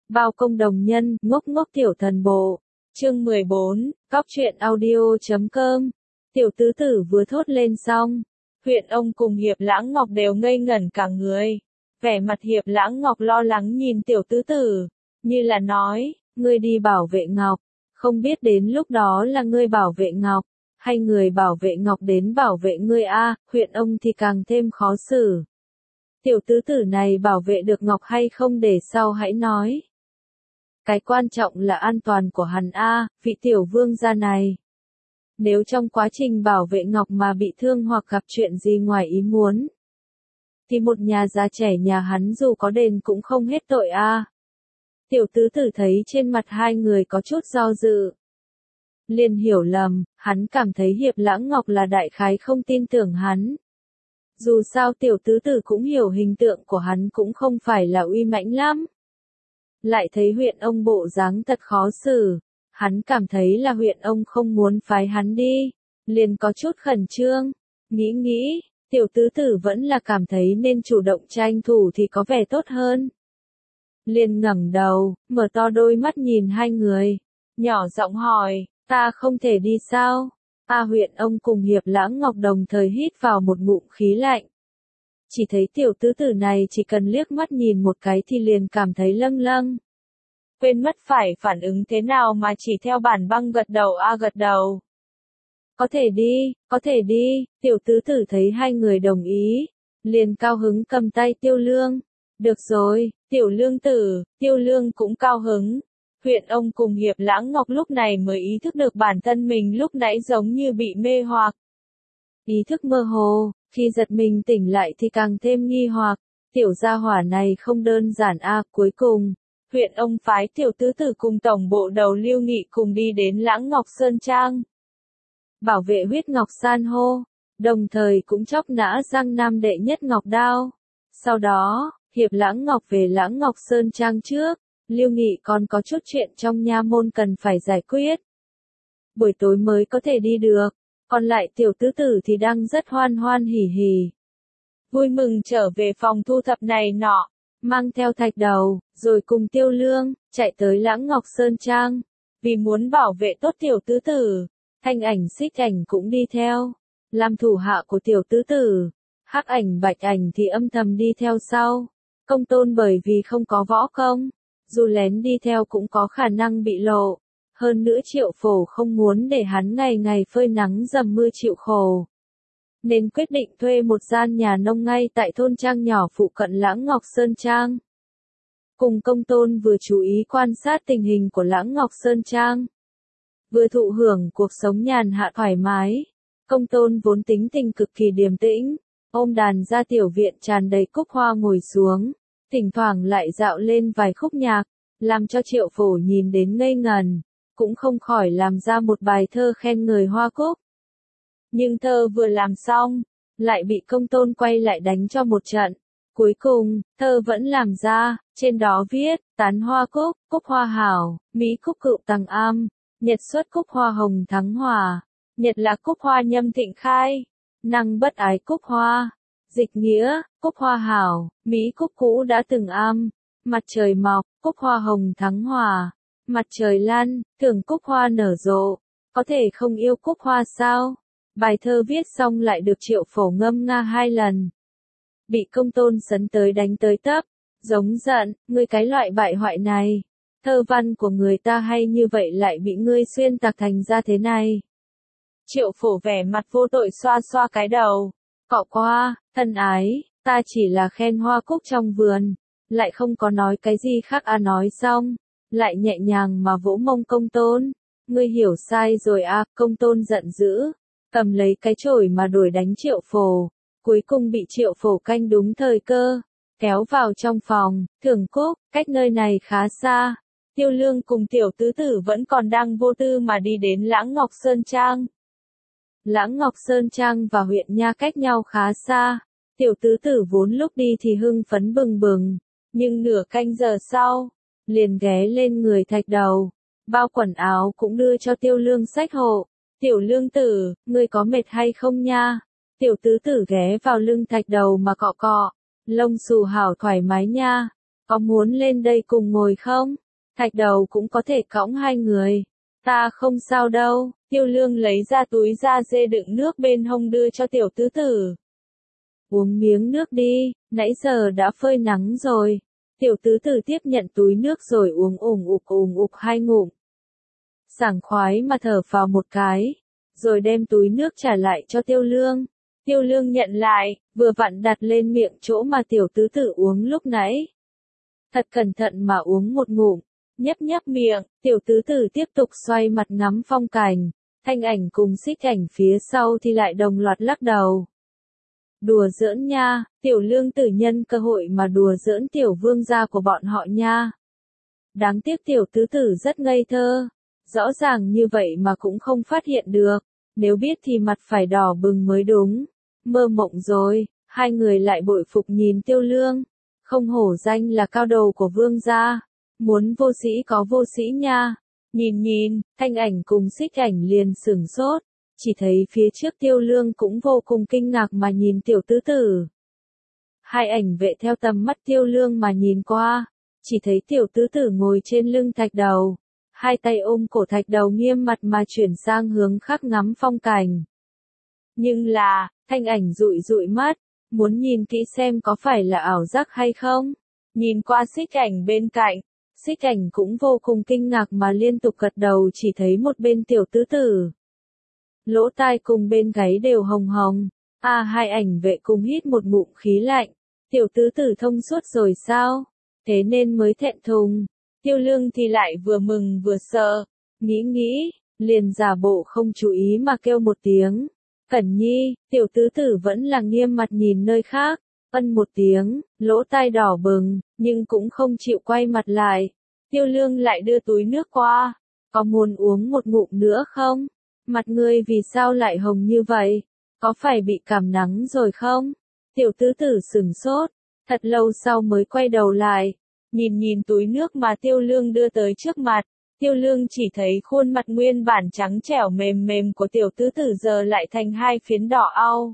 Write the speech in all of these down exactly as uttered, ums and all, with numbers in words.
Bao công đồng nhân, ngốc ngốc tiểu thần bộ. Chương mười bốn, Cóc truyện audio.com. Tiểu tứ tử vừa thốt lên xong, Huyện ông cùng Hiệp Lãng Ngọc đều ngây ngẩn cả người. Vẻ mặt Hiệp Lãng Ngọc lo lắng nhìn tiểu tứ tử, như là nói, ngươi đi bảo vệ Ngọc, không biết đến lúc đó là ngươi bảo vệ Ngọc, hay người bảo vệ Ngọc đến bảo vệ ngươi a. Huyện ông thì càng thêm khó xử. Tiểu tứ tử này bảo vệ được Ngọc hay không để sau hãy nói. Cái quan trọng là an toàn của hắn a, vị tiểu vương gia này. Nếu trong quá trình bảo vệ Ngọc mà bị thương hoặc gặp chuyện gì ngoài ý muốn, thì một nhà già trẻ nhà hắn dù có đền cũng không hết tội a. Tiểu tứ tử thấy trên mặt hai người có chút do dự. Liền hiểu lầm, hắn cảm thấy Hiệp Lãng Ngọc là đại khái không tin tưởng hắn. Dù sao tiểu tứ tử cũng hiểu hình tượng của hắn cũng không phải là uy mãnh lắm. Lại thấy huyện ông bộ dáng thật khó xử, hắn cảm thấy là huyện ông không muốn phái hắn đi, liền có chút khẩn trương, nghĩ nghĩ, tiểu tứ tử vẫn là cảm thấy nên chủ động tranh thủ thì có vẻ tốt hơn. Liền ngẩng đầu, mở to đôi mắt nhìn hai người, nhỏ giọng hỏi, ta không thể đi sao? A huyện ông cùng Hiệp Lãng Ngọc đồng thời hít vào một ngụm khí lạnh. Chỉ thấy tiểu tứ tử này chỉ cần liếc mắt nhìn một cái thì liền cảm thấy lâng lâng. Quên mất phải phản ứng thế nào mà chỉ theo bản băng gật đầu a gật đầu. Có thể đi, có thể đi, tiểu tứ tử thấy hai người đồng ý, liền cao hứng cầm tay Tiêu Lương. Được rồi, tiểu lương tử, Tiêu Lương cũng cao hứng. Huyện ông cùng Hiệp Lãng Ngọc lúc này mới ý thức được bản thân mình lúc nãy giống như bị mê hoặc. Ý thức mơ hồ, khi giật mình tỉnh lại thì càng thêm nghi hoặc, tiểu gia hỏa này không đơn giản a. Cuối cùng, huyện ông phái tiểu tứ tử cùng tổng bộ đầu Lưu Nghị cùng đi đến Lãng Ngọc Sơn Trang. Bảo vệ huyết ngọc san hô, đồng thời cũng chóc nã Giang Nam đệ nhất ngọc đao. Sau đó, Hiệp Lãng Ngọc về Lãng Ngọc Sơn Trang trước, Lưu Nghị còn có chút chuyện trong nha môn cần phải giải quyết. Buổi tối mới có thể đi được, còn lại tiểu tứ tử thì đang rất hoan hoan hỉ hỉ. Vui mừng trở về phòng thu thập này nọ, mang theo thạch đầu, rồi cùng Tiêu Lương, chạy tới Lãng Ngọc Sơn Trang. Vì muốn bảo vệ tốt tiểu tứ tử, Thanh Ảnh Xích Ảnh cũng đi theo, làm thủ hạ của tiểu tứ tử. Hắc Ảnh Bạch Ảnh thì âm thầm đi theo sau. Công Tôn bởi vì không có võ công, dù lén đi theo cũng có khả năng bị lộ. Hơn nữa Triệu Phổ không muốn để hắn ngày ngày phơi nắng dầm mưa chịu khổ, nên quyết định thuê một gian nhà nông ngay tại thôn trang nhỏ phụ cận Lãng Ngọc Sơn Trang. Cùng Công Tôn vừa chú ý quan sát tình hình của Lãng Ngọc Sơn Trang, vừa thụ hưởng cuộc sống nhàn hạ thoải mái. Công Tôn vốn tính tình cực kỳ điềm tĩnh, ôm đàn ra tiểu viện tràn đầy cúc hoa ngồi xuống, thỉnh thoảng lại dạo lên vài khúc nhạc, làm cho Triệu Phổ nhìn đến ngây ngần, cũng không khỏi làm ra một bài thơ khen người hoa cúc. Nhưng thơ vừa làm xong, lại bị Công Tôn quay lại đánh cho một trận. Cuối cùng, thơ vẫn làm ra, trên đó viết, tán hoa cúc, cúc hoa hảo, mỹ cúc cựu tầng am, nhật xuất cúc hoa hồng thắng hòa, nhật là cúc hoa nhâm thịnh khai, năng bất ái cúc hoa. Dịch nghĩa, cúc hoa hảo, mỹ cúc cũ đã từng am, mặt trời mọc, cúc hoa hồng thắng hòa, mặt trời lăn, tưởng cúc hoa nở rộ, có thể không yêu cúc hoa sao? Bài thơ viết xong lại được Triệu Phổ ngâm nga hai lần. Bị Công Tôn sấn tới đánh tới tấp, giống giận, ngươi cái loại bại hoại này. Thơ văn của người ta hay như vậy lại bị ngươi xuyên tạc thành ra thế này. Triệu Phổ vẻ mặt vô tội xoa xoa cái đầu. Cọ qua, thân ái, ta chỉ là khen hoa cúc trong vườn, lại không có nói cái gì khác à. Nói xong, lại nhẹ nhàng mà vỗ mông Công Tôn. Ngươi hiểu sai rồi à. Công Tôn giận dữ, cầm lấy cái chổi mà đuổi đánh Triệu Phổ. Cuối cùng bị Triệu Phổ canh đúng thời cơ, kéo vào trong phòng. Thưởng Cúc, cách nơi này khá xa. Tiêu Lương cùng tiểu tứ tử vẫn còn đang vô tư mà đi đến Lãng Ngọc Sơn Trang. Lãng Ngọc Sơn Trang và huyện nha cách nhau khá xa. Tiểu tứ tử vốn lúc đi thì hưng phấn bừng bừng, nhưng nửa canh giờ sau, liền ghé lên người thạch đầu. Bao quần áo cũng đưa cho Tiêu Lương xách hộ. Tiểu Lương tử, ngươi có mệt hay không nha? Tiểu tứ tử ghé vào lưng thạch đầu mà cọ cọ. Lông xù hảo thoải mái nha. có muốn lên đây cùng ngồi không? Thạch đầu cũng có thể cõng hai người. Ta không sao đâu, Tiêu Lương lấy ra túi da dê đựng nước bên hông đưa cho tiểu tứ tử. Uống miếng nước đi, nãy giờ đã phơi nắng rồi. Tiểu tứ tử tiếp nhận túi nước rồi uống ủng ục ủng ục hai ngụm. Sảng khoái mà thở vào một cái, rồi đem túi nước trả lại cho Tiêu Lương. Tiêu Lương nhận lại, vừa vặn đặt lên miệng chỗ mà tiểu tứ tử uống lúc nãy. Thật cẩn thận mà uống một ngụm, nhấp nhấp miệng, tiểu tứ tử tiếp tục xoay mặt ngắm phong cảnh. Thanh Ảnh cùng Xích Ảnh phía sau thì lại đồng loạt lắc đầu. Đùa giỡn nha, tiểu Lương tử nhân cơ hội mà đùa giỡn tiểu vương gia của bọn họ nha. Đáng tiếc tiểu tứ tử rất ngây thơ, rõ ràng như vậy mà cũng không phát hiện được, nếu biết thì mặt phải đỏ bừng mới đúng. Mơ mộng rồi, hai người lại bội phục nhìn Tiêu Lương, không hổ danh là cao đầu của vương gia, muốn vô sĩ có vô sĩ nha. Nhìn nhìn, Thanh Ảnh cùng Xích Ảnh liền sửng sốt, chỉ thấy phía trước Tiêu Lương cũng vô cùng kinh ngạc mà nhìn tiểu tứ tử. Hai ảnh vệ theo tầm mắt Tiêu Lương mà nhìn qua, chỉ thấy tiểu tứ tử ngồi trên lưng thạch đầu, hai tay ôm cổ thạch đầu nghiêm mặt mà chuyển sang hướng khác ngắm phong cảnh. Nhưng là, Thanh Ảnh dụi dụi mắt, muốn nhìn kỹ xem có phải là ảo giác hay không. Nhìn qua Xích Ảnh bên cạnh, Xích Ảnh cũng vô cùng kinh ngạc mà liên tục gật đầu, chỉ thấy một bên tiểu tứ tử. Lỗ tai cùng bên gáy đều hồng hồng. A à, hai ảnh vệ cùng hít một ngụm khí lạnh. Tiểu tứ tử thông suốt rồi sao? Thế nên mới thẹn thùng. Tiêu Lương thì lại vừa mừng vừa sợ. Nghĩ nghĩ, liền giả bộ không chú ý mà kêu một tiếng. Cẩn Nhi, tiểu tứ tử vẫn là nghiêm mặt nhìn nơi khác. Ân một tiếng, lỗ tai đỏ bừng, nhưng cũng không chịu quay mặt lại. Tiêu Lương lại đưa túi nước qua. Có muốn uống một ngụm nữa không? Mặt ngươi vì sao lại hồng như vậy? Có phải bị cảm nắng rồi không? Tiểu tứ tử sửng sốt, thật lâu sau mới quay đầu lại, nhìn nhìn túi nước mà Tiêu Lương đưa tới trước mặt. Tiêu Lương chỉ thấy khuôn mặt nguyên bản trắng trẻo mềm mềm của tiểu tứ tử giờ lại thành hai phiến đỏ au.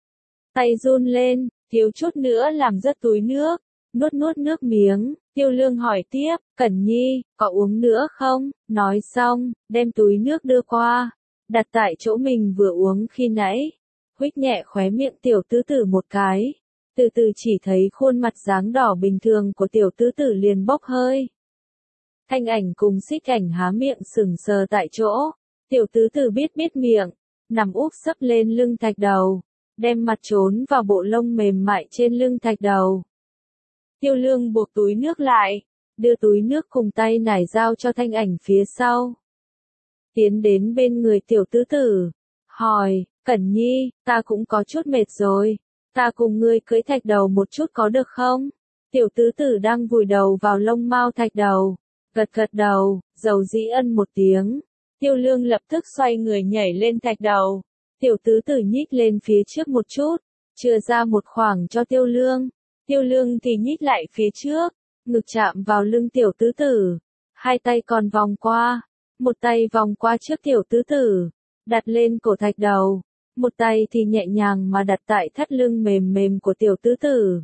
Tay run lên, thiếu chút nữa làm rớt túi nước, nuốt nuốt nước miếng. Tiêu Lương hỏi tiếp, Cẩn Nhi, có uống nữa không? Nói xong, đem túi nước đưa qua, đặt tại chỗ mình vừa uống khi nãy. Huých nhẹ khóe miệng tiểu tứ tử một cái, từ từ chỉ thấy khuôn mặt dáng đỏ bình thường của tiểu tứ tử liền bốc hơi. Thanh Ảnh cùng Xích Ảnh há miệng sững sờ tại chỗ, tiểu tứ tử biết biết miệng, nằm úp sấp lên lưng thạch đầu, đem mặt trốn vào bộ lông mềm mại trên lưng thạch đầu. Tiêu Lương buộc túi nước lại, đưa túi nước cùng tay nải giao cho Thanh Ảnh phía sau. Tiến đến bên người tiểu tứ tử, hỏi, Cẩn Nhi, ta cũng có chút mệt rồi, ta cùng ngươi cưỡi thạch đầu một chút có được không? Tiểu tứ tử đang vùi đầu vào lông mao thạch đầu, gật gật đầu, dầu dĩ ân một tiếng. Tiêu Lương lập tức xoay người nhảy lên thạch đầu, tiểu tứ tử nhích lên phía trước một chút, chừa ra một khoảng cho Tiêu Lương. Tiêu Lương thì nhích lại phía trước, ngực chạm vào lưng tiểu tứ tử, hai tay còn vòng qua, một tay vòng qua trước tiểu tứ tử, đặt lên cổ thạch đầu, một tay thì nhẹ nhàng mà đặt tại thắt lưng mềm mềm của tiểu tứ tử.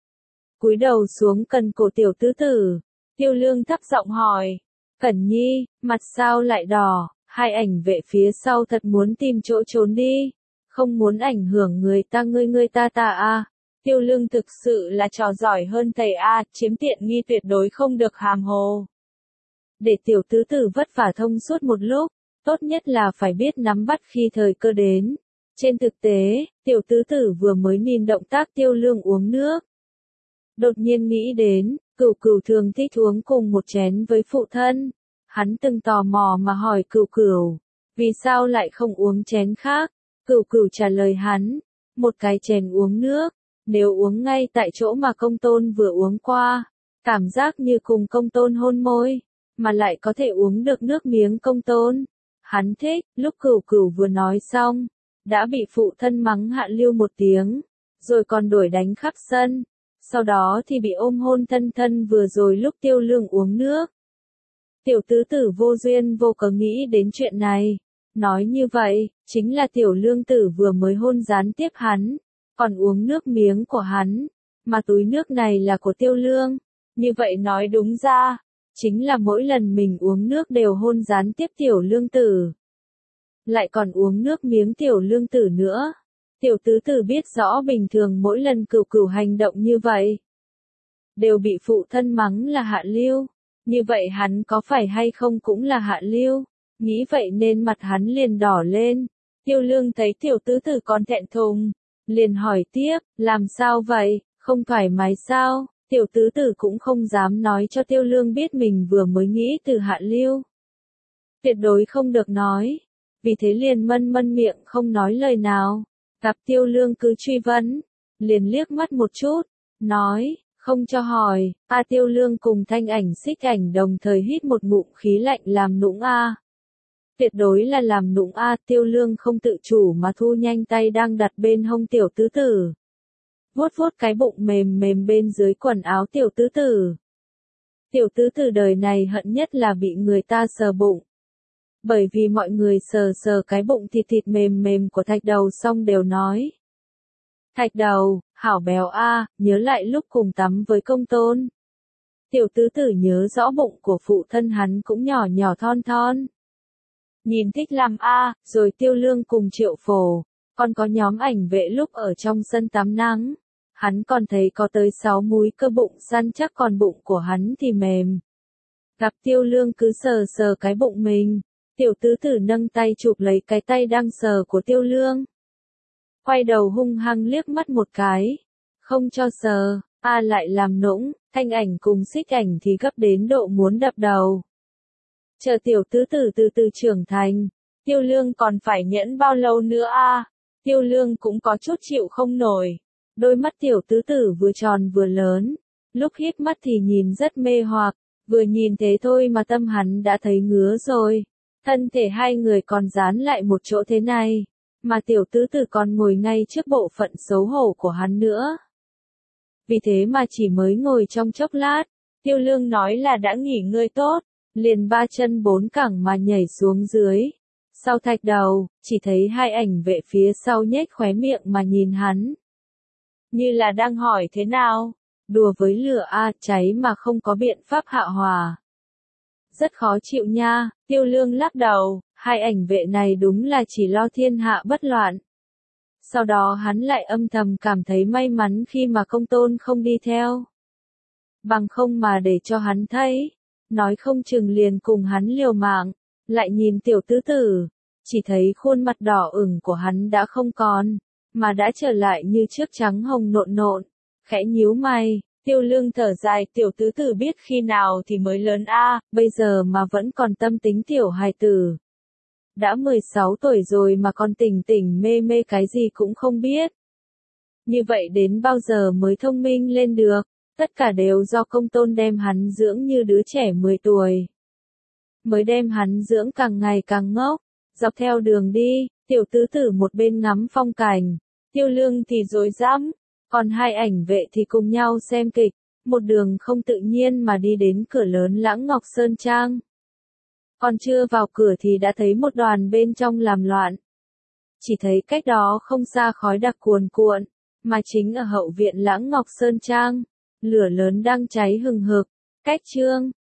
Cúi đầu xuống cần cổ tiểu tứ tử, Tiêu Lương thấp giọng hỏi, Cẩn Nhi, mặt sao lại đỏ? Hai ảnh vệ phía sau thật muốn tìm chỗ trốn đi, không muốn ảnh hưởng người ta ngươi ngươi ta ta a. Tiêu Lương thực sự là trò giỏi hơn thầy A, chiếm tiện nghi tuyệt đối không được hàm hồ. Để tiểu tứ tử vất vả thông suốt một lúc, tốt nhất là phải biết nắm bắt khi thời cơ đến. Trên thực tế, tiểu tứ tử vừa mới nhìn động tác Tiêu Lương uống nước. Đột nhiên nghĩ đến, Cửu Cửu thường thích uống cùng một chén với phụ thân. Hắn từng tò mò mà hỏi Cửu Cửu, vì sao lại không uống chén khác? Cửu Cửu trả lời hắn, một cái chén uống nước. Nếu uống ngay tại chỗ mà công tôn vừa uống qua, cảm giác như cùng công tôn hôn môi, mà lại có thể uống được nước miếng công tôn. Hắn thích, lúc Cửu Cửu vừa nói xong, đã bị phụ thân mắng hạ lưu một tiếng, rồi còn đuổi đánh khắp sân, sau đó thì bị ôm hôn thân thân vừa rồi lúc Tiêu Lương uống nước. Tiểu tứ tử vô duyên vô cớ nghĩ đến chuyện này, nói như vậy, chính là tiểu lương tử vừa mới hôn gián tiếp hắn. Còn uống nước miếng của hắn, mà túi nước này là của Tiêu Lương. Như vậy nói đúng ra, chính là mỗi lần mình uống nước đều hôn gián tiếp tiểu lương tử. Lại còn uống nước miếng tiểu lương tử nữa. Tiểu tứ tử biết rõ bình thường mỗi lần cửu cửu hành động như vậy, đều bị phụ thân mắng là hạ lưu. Như vậy hắn có phải hay không cũng là hạ lưu. Nghĩ vậy nên mặt hắn liền đỏ lên. Tiêu lương thấy tiểu tứ tử còn thẹn thùng, liền hỏi tiếp, làm sao vậy, không thoải mái sao? Tiểu tứ tử cũng không dám nói cho tiêu lương biết mình vừa mới nghĩ từ hạ lưu. Tuyệt đối không được nói. Vì thế liền mân mân miệng không nói lời nào. Gặp tiêu lương cứ truy vấn, liền liếc mắt một chút, nói, không cho hỏi. A tiêu lương cùng thanh ảnh xích ảnh đồng thời hít một ngụm khí lạnh làm nũng a. Tuyệt đối là làm nũng a. Tiêu lương không tự chủ mà thu nhanh tay đang đặt bên hông tiểu tứ tử. Vuốt vuốt cái bụng mềm mềm bên dưới quần áo tiểu tứ tử. Tiểu tứ tử đời này hận nhất là bị người ta sờ bụng. Bởi vì mọi người sờ sờ cái bụng thịt thịt mềm mềm của thạch đầu xong đều nói. Thạch đầu, hảo béo a, nhớ lại lúc cùng tắm với công tôn. Tiểu tứ tử nhớ rõ bụng của phụ thân hắn cũng nhỏ nhỏ thon thon. Nhìn thích làm a, rồi tiêu lương cùng triệu phổ, còn có nhóm ảnh vệ lúc ở trong sân tắm nắng. Hắn còn thấy có tới sáu múi cơ bụng săn chắc còn bụng của hắn thì mềm. Gặp tiêu lương cứ sờ sờ cái bụng mình, tiểu tứ tử nâng tay chụp lấy cái tay đang sờ của tiêu lương. Quay đầu hung hăng liếc mắt một cái, không cho sờ, a lại làm nũng, thanh ảnh cùng xích ảnh thì gấp đến độ muốn đập đầu. Chờ tiểu tứ tử từ từ trưởng thành, tiêu lương còn phải nhẫn bao lâu nữa a? Tiêu lương cũng có chút chịu không nổi. Đôi mắt tiểu tứ tử vừa tròn vừa lớn, lúc híp mắt thì nhìn rất mê hoặc, vừa nhìn thế thôi mà tâm hắn đã thấy ngứa rồi. Thân thể hai người còn dán lại một chỗ thế này, mà tiểu tứ tử còn ngồi ngay trước bộ phận xấu hổ của hắn nữa. Vì thế mà chỉ mới ngồi trong chốc lát, tiêu lương nói là đã nghỉ ngơi tốt, liền ba chân bốn cẳng mà nhảy xuống dưới. Sau thạch đầu, chỉ thấy hai ảnh vệ phía sau nhếch khóe miệng mà nhìn hắn. Như là đang hỏi thế nào? Đùa với lửa a, cháy mà không có biện pháp hạ hòa. Rất khó chịu nha, tiêu lương lắc đầu, hai ảnh vệ này đúng là chỉ lo thiên hạ bất loạn. Sau đó hắn lại âm thầm cảm thấy may mắn khi mà công tôn không đi theo. Bằng không mà để cho hắn thấy, nói không chừng liền cùng hắn liều mạng, lại nhìn tiểu tứ tử, chỉ thấy khuôn mặt đỏ ửng của hắn đã không còn, mà đã trở lại như trước trắng hồng nộn nộn, khẽ nhíu mày. Tiêu lương thở dài, tiểu tứ tử biết khi nào thì mới lớn a, bây giờ mà vẫn còn tâm tính tiểu hài tử. Đã mười sáu tuổi rồi mà còn tỉnh tỉnh mê mê cái gì cũng không biết. Như vậy đến bao giờ mới thông minh lên được, tất cả đều do công tôn đem hắn dưỡng như đứa trẻ mười tuổi. Mới đem hắn dưỡng càng ngày càng ngốc, dọc theo đường đi, tiểu tứ tử một bên ngắm phong cảnh, tiêu lương thì rối rắm. Còn hai ảnh vệ thì cùng nhau xem kịch, một đường không tự nhiên mà đi đến cửa lớn Lãng Ngọc Sơn Trang. Còn chưa vào cửa thì đã thấy một đoàn bên trong làm loạn. Chỉ thấy cách đó không xa khói đặc cuồn cuộn, mà chính ở hậu viện Lãng Ngọc Sơn Trang, lửa lớn đang cháy hừng hực, cách trương,